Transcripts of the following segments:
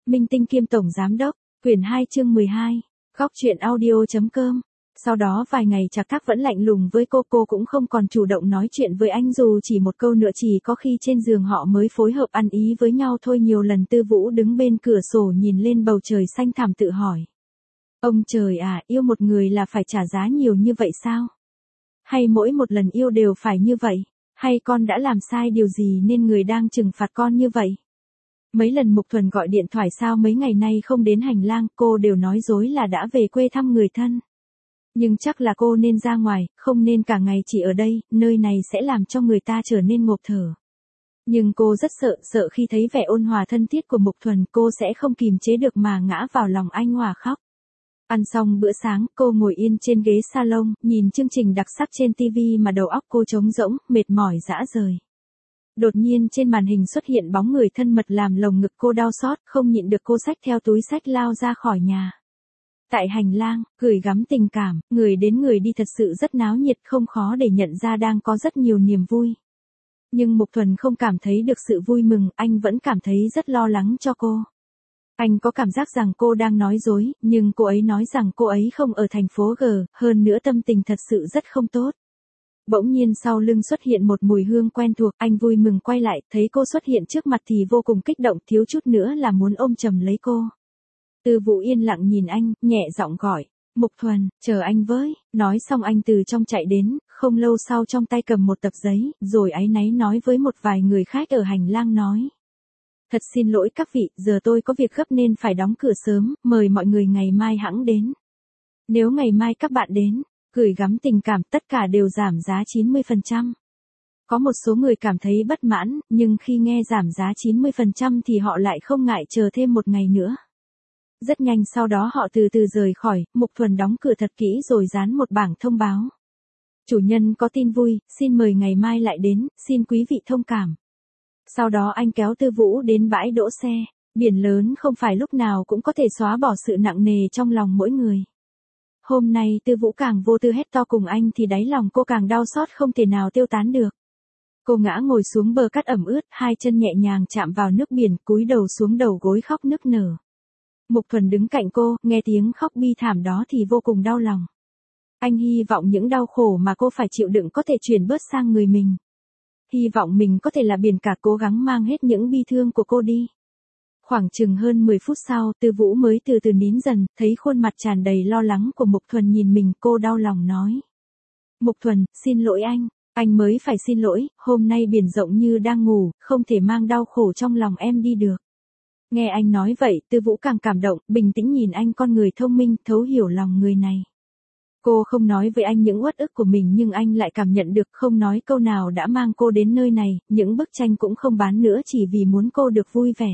Minh tinh kiêm tổng giám đốc, quyển 2 chương 12, góc truyện audio.com. Sau đó vài ngày Trạc Thác vẫn lạnh lùng với cô cũng không còn chủ động nói chuyện với anh dù chỉ một câu nữa, chỉ có khi trên giường họ mới phối hợp ăn ý với nhau thôi. Nhiều lần Tư Vũ đứng bên cửa sổ nhìn lên bầu trời xanh thẳm tự hỏi. Ông trời à, yêu một người là phải trả giá nhiều như vậy sao? Hay mỗi một lần yêu đều phải như vậy? Hay con đã làm sai điều gì nên người đang trừng phạt con như vậy? Mấy lần Mục Thuần gọi điện thoại sao mấy ngày nay không đến hành lang, cô đều nói dối là đã về quê thăm người thân. Nhưng chắc là cô nên ra ngoài, không nên cả ngày chỉ ở đây, nơi này sẽ làm cho người ta trở nên ngộp thở. Nhưng cô rất sợ khi thấy vẻ ôn hòa thân thiết của Mục Thuần, cô sẽ không kìm chế được mà ngã vào lòng anh hòa khóc. Ăn xong bữa sáng, cô ngồi yên trên ghế salon, nhìn chương trình đặc sắc trên TV mà đầu óc cô trống rỗng, mệt mỏi rã rời. Đột nhiên trên màn hình xuất hiện bóng người thân mật làm lồng ngực cô đau xót, không nhịn được cô xách theo túi xách lao ra khỏi nhà. Tại hành lang, gửi gắm tình cảm, người đến người đi thật sự rất náo nhiệt, không khó để nhận ra đang có rất nhiều niềm vui. Nhưng Mục Thuần không cảm thấy được sự vui mừng, anh vẫn cảm thấy rất lo lắng cho cô. Anh có cảm giác rằng cô đang nói dối, nhưng cô ấy nói rằng cô ấy không ở thành phố G, hơn nữa tâm tình thật sự rất không tốt. Bỗng nhiên sau lưng xuất hiện một mùi hương quen thuộc, anh vui mừng quay lại, thấy cô xuất hiện trước mặt thì vô cùng kích động, thiếu chút nữa là muốn ôm chầm lấy cô. Tư Vũ yên lặng nhìn anh, nhẹ giọng gọi, Mục Thuần, chờ anh với. Nói xong anh từ trong chạy đến, không lâu sau trong tay cầm một tập giấy, rồi áy náy nói với một vài người khác ở hành lang nói. Thật xin lỗi các vị, giờ tôi có việc gấp nên phải đóng cửa sớm, mời mọi người ngày mai hẵng đến. Nếu ngày mai các bạn đến, gửi gắm tình cảm, tất cả đều giảm giá 90%. Có một số người cảm thấy bất mãn, nhưng khi nghe giảm giá 90% thì họ lại không ngại chờ thêm một ngày nữa. Rất nhanh sau đó họ từ từ rời khỏi, Mục Thuần đóng cửa thật kỹ rồi dán một bảng thông báo. Chủ nhân có tin vui, xin mời ngày mai lại đến, xin quý vị thông cảm. Sau đó anh kéo Tư Vũ đến bãi đỗ xe, biển lớn không phải lúc nào cũng có thể xóa bỏ sự nặng nề trong lòng mỗi người. Hôm nay Tư Vũ càng vô tư hét to cùng anh thì đáy lòng cô càng đau xót không thể nào tiêu tán được. Cô ngã ngồi xuống bờ cát ẩm ướt, hai chân nhẹ nhàng chạm vào nước biển, cúi đầu xuống đầu gối khóc nức nở. Mục Thuần đứng cạnh cô, nghe tiếng khóc bi thảm đó thì vô cùng đau lòng. Anh hy vọng những đau khổ mà cô phải chịu đựng có thể chuyển bớt sang người mình. Hy vọng mình có thể là biển cả cố gắng mang hết những bi thương của cô đi. Khoảng chừng hơn 10 phút sau, Tư Vũ mới từ từ nín dần, thấy khuôn mặt tràn đầy lo lắng của Mục Thuần nhìn mình, cô đau lòng nói. Mục Thuần, xin lỗi anh mới phải xin lỗi, hôm nay biển rộng như đang ngủ, không thể mang đau khổ trong lòng em đi được. Nghe anh nói vậy, Tư Vũ càng cảm động, bình tĩnh nhìn anh, con người thông minh, thấu hiểu lòng người này. Cô không nói với anh những uất ức của mình nhưng anh lại cảm nhận được, không nói câu nào đã mang cô đến nơi này, những bức tranh cũng không bán nữa chỉ vì muốn cô được vui vẻ.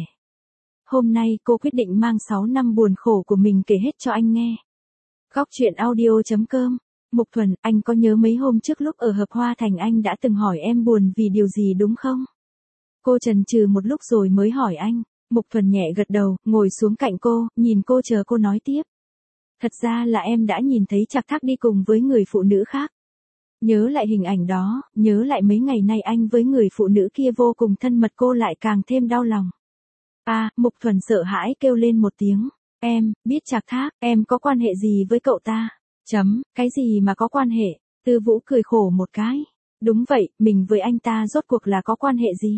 Hôm nay cô quyết định mang 6 năm buồn khổ của mình kể hết cho anh nghe. Góc truyện audio.com. Mục Thuần, anh có nhớ mấy hôm trước lúc ở Hợp Hoa Thành anh đã từng hỏi em buồn vì điều gì đúng không? Cô chần chừ một lúc rồi mới hỏi anh. Mục Thuần nhẹ gật đầu, ngồi xuống cạnh cô, nhìn cô chờ cô nói tiếp. Thật ra là em đã nhìn thấy Trạc Thác đi cùng với người phụ nữ khác. Nhớ lại hình ảnh đó, nhớ lại mấy ngày nay anh với người phụ nữ kia vô cùng thân mật, cô lại càng thêm đau lòng. Mục Thuần sợ hãi kêu lên một tiếng. Em, biết Trạc Thác, em có quan hệ gì với cậu ta? Cái gì mà có quan hệ? Tư Vũ cười khổ một cái. Đúng vậy, mình với anh ta rốt cuộc là có quan hệ gì?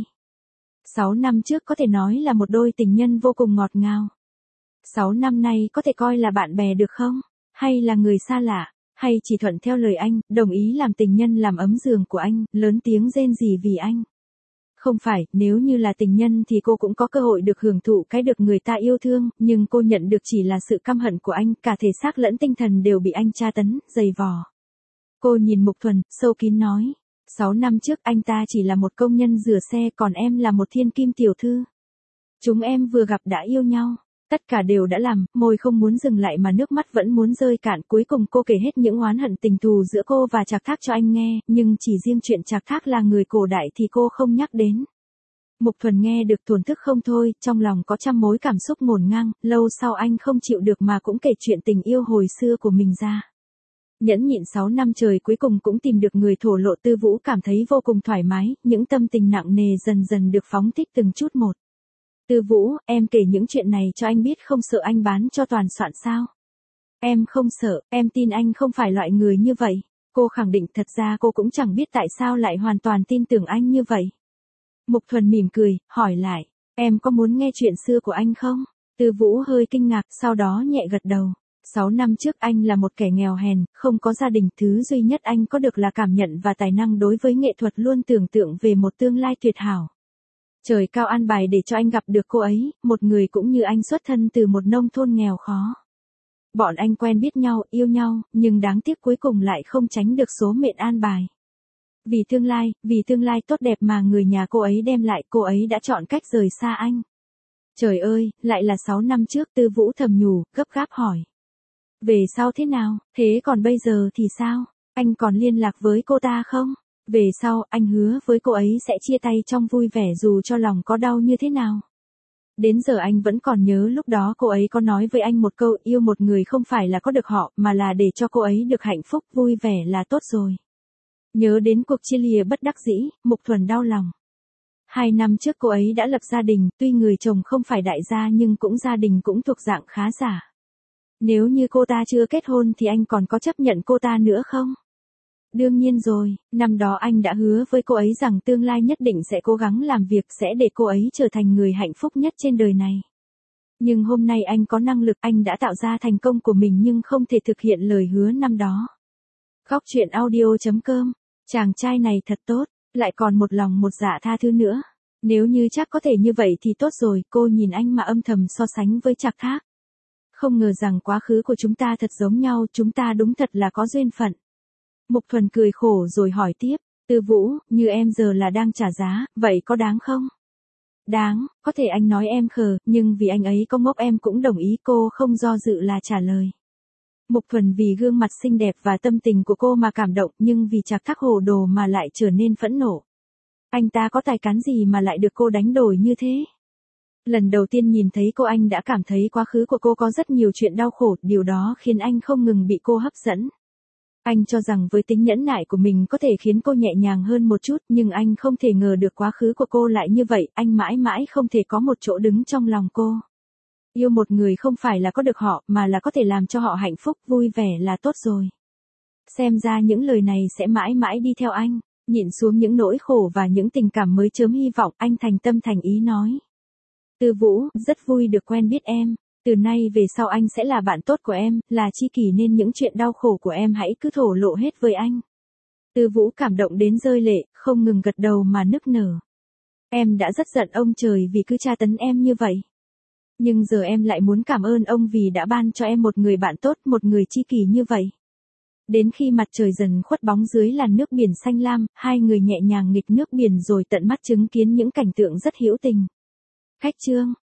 6 năm trước có thể nói là một đôi tình nhân vô cùng ngọt ngào. 6 năm nay có thể coi là bạn bè được không? Hay là người xa lạ? Hay chỉ thuận theo lời anh, đồng ý làm tình nhân làm ấm giường của anh, lớn tiếng rên rỉ vì anh? Không phải, nếu như là tình nhân thì cô cũng có cơ hội được hưởng thụ cái được người ta yêu thương, nhưng cô nhận được chỉ là sự căm hận của anh, cả thể xác lẫn tinh thần đều bị anh tra tấn, giày vò. Cô nhìn Mục Thuần, sâu kín nói. 6 năm trước anh ta chỉ là một công nhân rửa xe, còn em là một thiên kim tiểu thư. Chúng em vừa gặp đã yêu nhau. Tất cả đều đã làm, môi không muốn dừng lại mà nước mắt vẫn muốn rơi cạn. Cuối cùng cô kể hết những oán hận tình thù giữa cô và Trạc Thác cho anh nghe, nhưng chỉ riêng chuyện Trạc Thác là người cổ đại thì cô không nhắc đến. Mục Thuần nghe được thổn thức không thôi, trong lòng có trăm mối cảm xúc ngổn ngang, lâu sau anh không chịu được mà cũng kể chuyện tình yêu hồi xưa của mình ra. Nhẫn nhịn 6 năm trời cuối cùng cũng tìm được người thổ lộ. Tư Vũ cảm thấy vô cùng thoải mái, những tâm tình nặng nề dần dần được phóng thích từng chút một. Tư Vũ, em kể những chuyện này cho anh biết không sợ anh bán cho Toàn soạn sao? Em không sợ, em tin anh không phải loại người như vậy. Cô khẳng định thật ra cô cũng chẳng biết tại sao lại hoàn toàn tin tưởng anh như vậy. Mục Thuần mỉm cười, hỏi lại, em có muốn nghe chuyện xưa của anh không? Tư Vũ hơi kinh ngạc, sau đó nhẹ gật đầu. 6 năm trước anh là một kẻ nghèo hèn, không có gia đình, thứ duy nhất anh có được là cảm nhận và tài năng đối với nghệ thuật, luôn tưởng tượng về một tương lai tuyệt hảo. Trời cao an bài để cho anh gặp được cô ấy, một người cũng như anh xuất thân từ một nông thôn nghèo khó. Bọn anh quen biết nhau, yêu nhau, nhưng đáng tiếc cuối cùng lại không tránh được số mệnh an bài. Vì tương lai tốt đẹp mà người nhà cô ấy đem lại, cô ấy đã chọn cách rời xa anh. Trời ơi, lại là 6 năm trước, Tư Vũ thầm nhủ, gấp gáp hỏi. Về sau thế nào, thế còn bây giờ thì sao? Anh còn liên lạc với cô ta không? Về sau, anh hứa với cô ấy sẽ chia tay trong vui vẻ dù cho lòng có đau như thế nào. Đến giờ anh vẫn còn nhớ lúc đó cô ấy có nói với anh một câu, yêu một người không phải là có được họ, mà là để cho cô ấy được hạnh phúc, vui vẻ là tốt rồi. Nhớ đến cuộc chia lìa bất đắc dĩ, Mục Thuần đau lòng. 2 năm trước cô ấy đã lập gia đình, tuy người chồng không phải đại gia nhưng cũng gia đình cũng thuộc dạng khá giả. Nếu như cô ta chưa kết hôn thì anh còn có chấp nhận cô ta nữa không? Đương nhiên rồi, năm đó anh đã hứa với cô ấy rằng tương lai nhất định sẽ cố gắng làm việc, sẽ để cô ấy trở thành người hạnh phúc nhất trên đời này. Nhưng hôm nay anh có năng lực, anh đã tạo ra thành công của mình nhưng không thể thực hiện lời hứa năm đó. Góc truyện audio.com, chàng trai này thật tốt, lại còn một lòng một dạ tha thứ nữa. Nếu như chắc có thể như vậy thì tốt rồi, cô nhìn anh mà âm thầm so sánh với Trạc Thác. Không ngờ rằng quá khứ của chúng ta thật giống nhau, chúng ta đúng thật là có duyên phận. Mục Thuần cười khổ rồi hỏi tiếp, Tư Vũ, như em giờ là đang trả giá, vậy có đáng không? Đáng, có thể anh nói em khờ, nhưng vì anh ấy có ngốc em cũng đồng ý, cô không do dự là trả lời. Mục Thuần vì gương mặt xinh đẹp và tâm tình của cô mà cảm động, nhưng vì Trạc Thác hồ đồ mà lại trở nên phẫn nộ. Anh ta có tài cán gì mà lại được cô đánh đổi như thế? Lần đầu tiên nhìn thấy cô anh đã cảm thấy quá khứ của cô có rất nhiều chuyện đau khổ, điều đó khiến anh không ngừng bị cô hấp dẫn. Anh cho rằng với tính nhẫn nại của mình có thể khiến cô nhẹ nhàng hơn một chút, nhưng anh không thể ngờ được quá khứ của cô lại như vậy, anh mãi mãi không thể có một chỗ đứng trong lòng cô. Yêu một người không phải là có được họ, mà là có thể làm cho họ hạnh phúc, vui vẻ là tốt rồi. Xem ra những lời này sẽ mãi mãi đi theo anh, nhịn xuống những nỗi khổ và những tình cảm mới chớm hy vọng, anh thành tâm thành ý nói. Tư Vũ, rất vui được quen biết em. Từ nay về sau anh sẽ là bạn tốt của em, là tri kỷ nên những chuyện đau khổ của em hãy cứ thổ lộ hết với anh. Tư Vũ cảm động đến rơi lệ, không ngừng gật đầu mà nức nở. Em đã rất giận ông trời vì cứ tra tấn em như vậy. Nhưng giờ em lại muốn cảm ơn ông vì đã ban cho em một người bạn tốt, một người tri kỷ như vậy. Đến khi mặt trời dần khuất bóng dưới làn nước biển xanh lam, hai người nhẹ nhàng nghịch nước biển rồi tận mắt chứng kiến những cảnh tượng rất hữu tình. Khách trương.